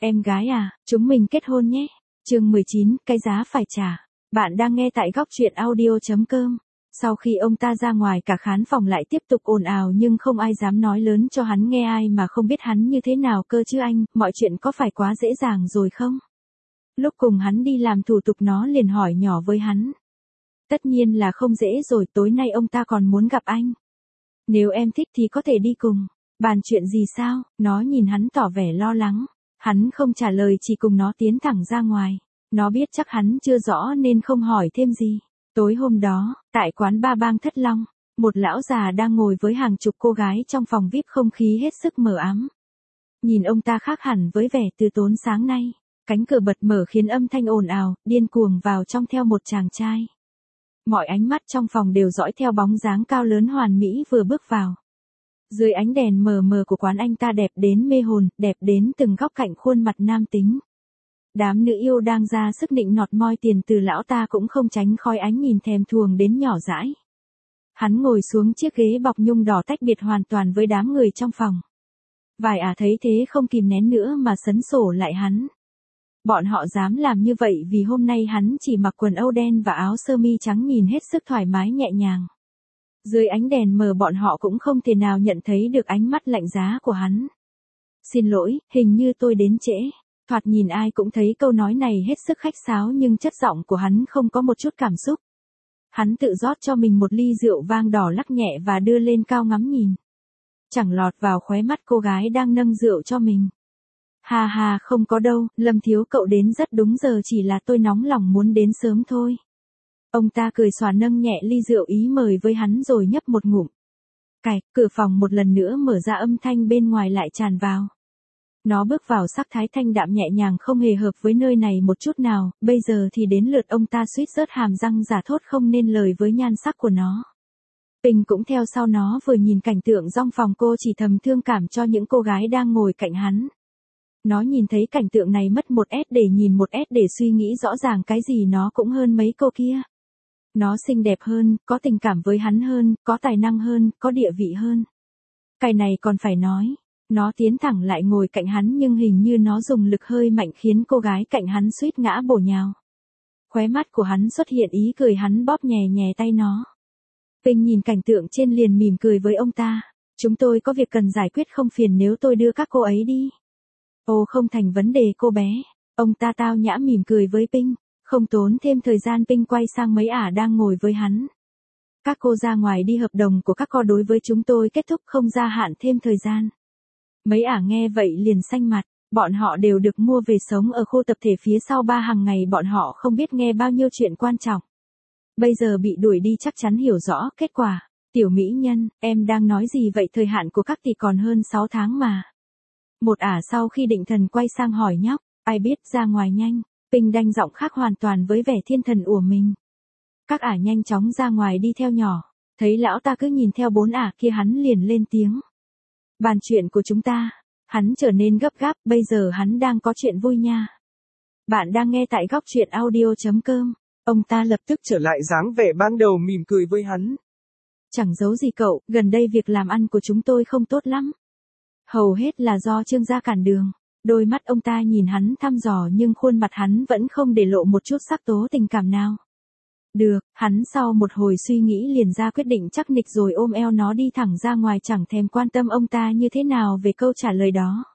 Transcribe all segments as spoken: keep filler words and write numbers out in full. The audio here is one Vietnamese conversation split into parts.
Em gái à, chúng mình kết hôn nhé. Chương mười chín, cái giá phải trả. Bạn đang nghe tại góc truyện audio chấm com. Sau khi ông ta ra ngoài, cả khán phòng lại tiếp tục ồn ào nhưng không ai dám nói lớn cho hắn nghe, ai mà không biết hắn như thế nào cơ chứ anh, mọi chuyện có phải quá dễ dàng rồi không? Lúc cùng hắn đi làm thủ tục nó liền hỏi nhỏ với hắn. Tất nhiên là không dễ rồi, tối nay ông ta còn muốn gặp anh. Nếu em thích thì có thể đi cùng. Bàn chuyện gì sao? Nó nhìn hắn tỏ vẻ lo lắng. Hắn không trả lời, chỉ cùng nó tiến thẳng ra ngoài. Nó biết chắc hắn chưa rõ nên không hỏi thêm gì. Tối hôm đó, tại quán ba bang Thất Long, một lão già đang ngồi với hàng chục cô gái trong phòng vi ai pi, không khí hết sức mờ ám. Nhìn ông ta khác hẳn với vẻ từ tốn sáng nay. Cánh cửa bật mở khiến âm thanh ồn ào, điên cuồng vào trong theo một chàng trai. Mọi ánh mắt trong phòng đều dõi theo bóng dáng cao lớn hoàn mỹ vừa bước vào. Dưới ánh đèn mờ mờ của quán, anh ta đẹp đến mê hồn, đẹp đến từng góc cạnh khuôn mặt nam tính. Đám nữ yêu đang ra sức nịnh nọt moi tiền từ lão ta cũng không tránh khỏi ánh nhìn thèm thuồng đến nhỏ dãi. Hắn ngồi xuống chiếc ghế bọc nhung đỏ tách biệt hoàn toàn với đám người trong phòng. Vài ả thấy thế không kìm nén nữa mà sấn sổ lại hắn. Bọn họ dám làm như vậy vì hôm nay hắn chỉ mặc quần âu đen và áo sơ mi trắng, nhìn hết sức thoải mái nhẹ nhàng. Dưới ánh đèn mờ bọn họ cũng không thể nào nhận thấy được ánh mắt lạnh giá của hắn. Xin lỗi, hình như tôi đến trễ. Thoạt nhìn ai cũng thấy câu nói này hết sức khách sáo nhưng chất giọng của hắn không có một chút cảm xúc. Hắn tự rót cho mình một ly rượu vang đỏ lắc nhẹ và đưa lên cao ngắm nhìn. Chẳng lọt vào khóe mắt cô gái đang nâng rượu cho mình. Ha ha, không có đâu, Lâm thiếu cậu đến rất đúng giờ, chỉ là tôi nóng lòng muốn đến sớm thôi. Ông ta cười xòa nâng nhẹ ly rượu ý mời với hắn rồi nhấp một ngụm. Cạch, cửa phòng một lần nữa mở ra, âm thanh bên ngoài lại tràn vào. Nó bước vào sắc thái thanh đạm nhẹ nhàng, không hề hợp với nơi này một chút nào, bây giờ thì đến lượt ông ta suýt rớt hàm răng giả thốt không nên lời với nhan sắc của nó. Bình cũng theo sau nó, vừa nhìn cảnh tượng trong phòng cô chỉ thầm thương cảm cho những cô gái đang ngồi cạnh hắn. Nó nhìn thấy cảnh tượng này mất một S để nhìn một S để suy nghĩ, rõ ràng cái gì nó cũng hơn mấy cô kia. Nó xinh đẹp hơn, có tình cảm với hắn hơn, có tài năng hơn, có địa vị hơn. Cái này còn phải nói. Nó tiến thẳng lại ngồi cạnh hắn nhưng hình như nó dùng lực hơi mạnh khiến cô gái cạnh hắn suýt ngã bổ nhào. Khóe mắt của hắn xuất hiện ý cười, hắn bóp nhẹ nhẹ tay nó. Bình nhìn cảnh tượng trên liền mỉm cười với ông ta. Chúng tôi có việc cần giải quyết, không phiền nếu tôi đưa các cô ấy đi. Ồ, không thành vấn đề cô bé. Ông ta tao nhã mỉm cười với Pinh. Không tốn thêm thời gian, Pinh quay sang mấy ả đang ngồi với hắn. Các cô ra ngoài đi, hợp đồng của các cô đối với chúng tôi kết thúc, không gia hạn thêm thời gian. Mấy ả nghe vậy liền xanh mặt. Bọn họ đều được mua về sống ở khu tập thể phía sau ba, hàng ngày bọn họ không biết nghe bao nhiêu chuyện quan trọng. Bây giờ bị đuổi đi chắc chắn hiểu rõ kết quả. Tiểu mỹ nhân, em đang nói gì vậy, thời hạn của các tỷ còn hơn sáu tháng mà. Một ả sau khi định thần quay sang hỏi nhóc, ai biết, ra ngoài nhanh. Pinh đanh giọng khác hoàn toàn với vẻ thiên thần của mình. Các ả nhanh chóng ra ngoài đi theo nhỏ. Thấy lão ta cứ nhìn theo bốn ả kia, hắn liền lên tiếng. Bàn chuyện của chúng ta. Hắn trở nên gấp gáp, bây giờ hắn đang có chuyện vui nha. Bạn đang nghe tại góc truyện audio chấm com. Ông ta lập tức trở lại dáng vẻ ban đầu, mỉm cười với hắn. Chẳng giấu gì cậu, gần đây việc làm ăn của chúng tôi không tốt lắm. Hầu hết là do Trương gia cản đường. Đôi mắt ông ta nhìn hắn thăm dò nhưng khuôn mặt hắn vẫn không để lộ một chút sắc tố tình cảm nào. Được, hắn sau một hồi suy nghĩ liền ra quyết định chắc nịch rồi ôm eo nó đi thẳng ra ngoài, chẳng thèm quan tâm ông ta như thế nào về câu trả lời đó.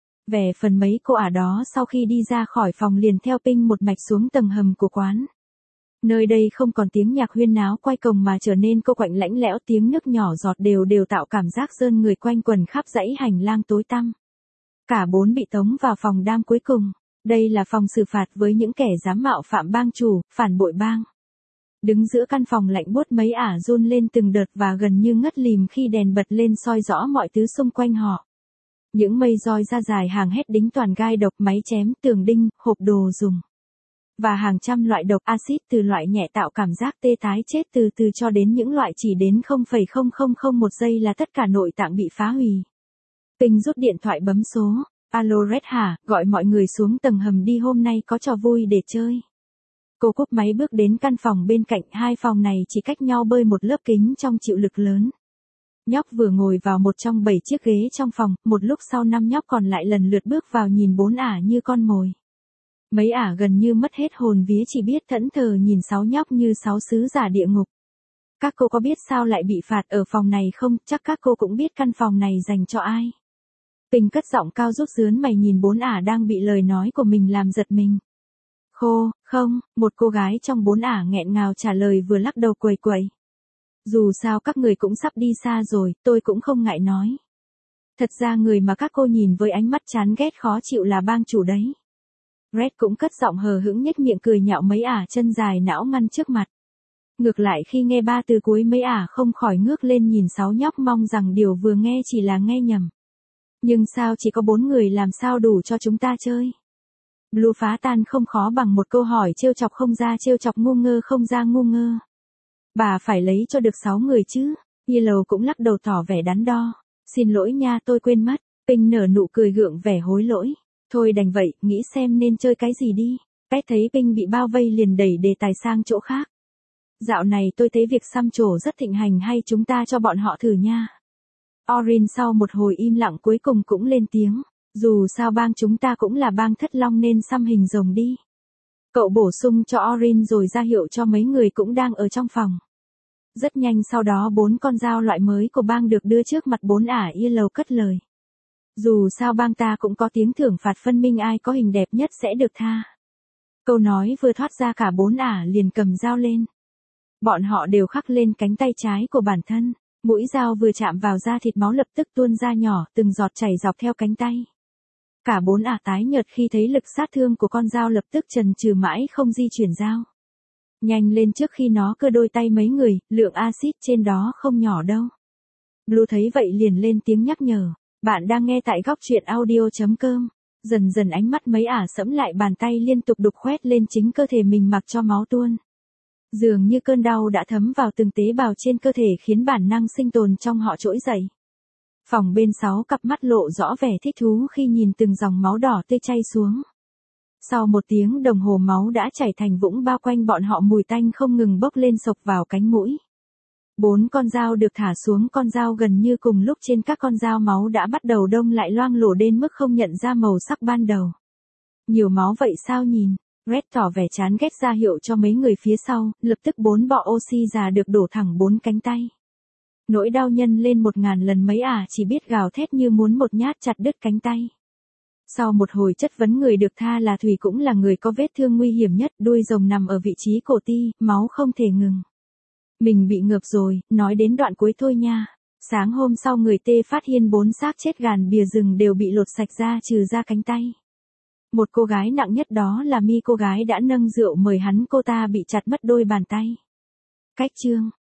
Về phần mấy cô ả đó sau khi đi ra khỏi phòng liền theo Pinh một mạch xuống tầng hầm của quán. Nơi đây không còn tiếng nhạc huyên náo quay cồng mà trở nên cô quạnh lạnh lẽo, tiếng nước nhỏ giọt đều đều tạo cảm giác rơn người quanh quần khắp dãy hành lang tối tăm. Cả bốn bị tống vào phòng đam cuối cùng. Đây là phòng xử phạt với những kẻ dám mạo phạm bang chủ, phản bội bang. Đứng giữa căn phòng lạnh buốt, mấy ả run lên từng đợt và gần như ngất lìm khi đèn bật lên soi rõ mọi thứ xung quanh họ. Những mây roi ra dài hàng hết đính toàn gai độc, máy chém, tường đinh, hộp đồ dùng. Và hàng trăm loại độc axit, từ loại nhẹ tạo cảm giác tê tái chết từ từ cho đến những loại chỉ đến không phẩy không không không một giây là tất cả nội tạng bị phá hủy. Pinh rút điện thoại bấm số. Alo Red hả, gọi mọi người xuống tầng hầm đi, hôm nay có trò vui để chơi. Cô cúp máy bước đến căn phòng bên cạnh, hai phòng này chỉ cách nhau bơi một lớp kính trong chịu lực lớn. Nhóc vừa ngồi vào một trong bảy chiếc ghế trong phòng, một lúc sau năm nhóc còn lại lần lượt bước vào nhìn bốn ả như con mồi. Mấy ả gần như mất hết hồn vía chỉ biết thẫn thờ nhìn sáu nhóc như sáu sứ giả địa ngục. Các cô có biết sao lại bị phạt ở phòng này không? Chắc các cô cũng biết căn phòng này dành cho ai. Pinh cất giọng cao rút rướn mày nhìn bốn ả đang bị lời nói của mình làm giật mình. Khô, không, một cô gái trong bốn ả nghẹn ngào trả lời vừa lắc đầu quầy quầy. Dù sao các người cũng sắp đi xa rồi, tôi cũng không ngại nói. Thật ra người mà các cô nhìn với ánh mắt chán ghét khó chịu là bang chủ đấy. Red cũng cất giọng hờ hững nhếch miệng cười nhạo mấy ả chân dài não ngăn trước mặt. Ngược lại khi nghe ba từ cuối mấy ả không khỏi ngước lên nhìn sáu nhóc mong rằng điều vừa nghe chỉ là nghe nhầm. Nhưng sao chỉ có bốn người làm sao đủ cho chúng ta chơi? Blue phá tan không khó bằng một câu hỏi trêu chọc không ra trêu chọc ngu ngơ không ra ngu ngơ. Bà phải lấy cho được sáu người chứ. Yellow cũng lắc đầu tỏ vẻ đắn đo. Xin lỗi nha tôi quên mất. Pink nở nụ cười gượng vẻ hối lỗi. Thôi đành vậy, nghĩ xem nên chơi cái gì đi. Pet thấy Pink bị bao vây liền đẩy đề tài sang chỗ khác. Dạo này tôi thấy việc xăm trổ rất thịnh hành hay chúng ta cho bọn họ thử nha. Orin sau một hồi im lặng cuối cùng cũng lên tiếng. Dù sao bang chúng ta cũng là bang thất long nên xăm hình rồng đi. Cậu bổ sung cho Orin rồi ra hiệu cho mấy người cũng đang ở trong phòng. Rất nhanh sau đó bốn con dao loại mới của bang được đưa trước mặt bốn ả Yellow cất lời. Dù sao bang ta cũng có tiếng thưởng phạt phân minh ai có hình đẹp nhất sẽ được tha. Câu nói vừa thoát ra cả bốn ả liền cầm dao lên. Bọn họ đều khắc lên cánh tay trái của bản thân. Mũi dao vừa chạm vào da thịt máu lập tức tuôn ra nhỏ từng giọt chảy dọc theo cánh tay. Cả bốn ả tái nhợt khi thấy lực sát thương của con dao lập tức chần chừ mãi không di chuyển dao. Nhanh lên trước khi nó cưa đôi tay mấy người, lượng axit trên đó không nhỏ đâu. Blue thấy vậy liền lên tiếng nhắc nhở. Bạn đang nghe tại góc truyện audio chấm com. Dần dần ánh mắt mấy ả sẫm lại bàn tay liên tục đục khoét lên chính cơ thể mình mặc cho máu tuôn. Dường như cơn đau đã thấm vào từng tế bào trên cơ thể khiến bản năng sinh tồn trong họ trỗi dậy. Phòng bên sáu cặp mắt lộ rõ vẻ thích thú khi nhìn từng dòng máu đỏ tươi chay xuống. Sau một tiếng đồng hồ máu đã chảy thành vũng bao quanh bọn họ mùi tanh không ngừng bốc lên sộc vào cánh mũi. Bốn con dao được thả xuống con dao gần như cùng lúc trên các con dao máu đã bắt đầu đông lại loang lổ đến mức không nhận ra màu sắc ban đầu. Nhiều máu vậy sao nhìn? Red tỏ vẻ chán ghét ra hiệu cho mấy người phía sau, lập tức bốn bọ oxy già được đổ thẳng bốn cánh tay. Nỗi đau nhân lên một ngàn lần mấy ả chỉ biết gào thét như muốn một nhát chặt đứt cánh tay. Sau một hồi chất vấn người được tha là Thùy cũng là người có vết thương nguy hiểm nhất, đuôi rồng nằm ở vị trí cổ ti, máu không thể ngừng. Mình bị ngợp rồi, nói đến đoạn cuối thôi nha. Sáng hôm sau người tê phát hiện bốn xác chết gàn bìa rừng đều bị lột sạch ra trừ ra cánh tay. Một cô gái nặng nhất đó là Mi, cô gái đã nâng rượu mời hắn, cô ta bị chặt mất đôi bàn tay. Cách chương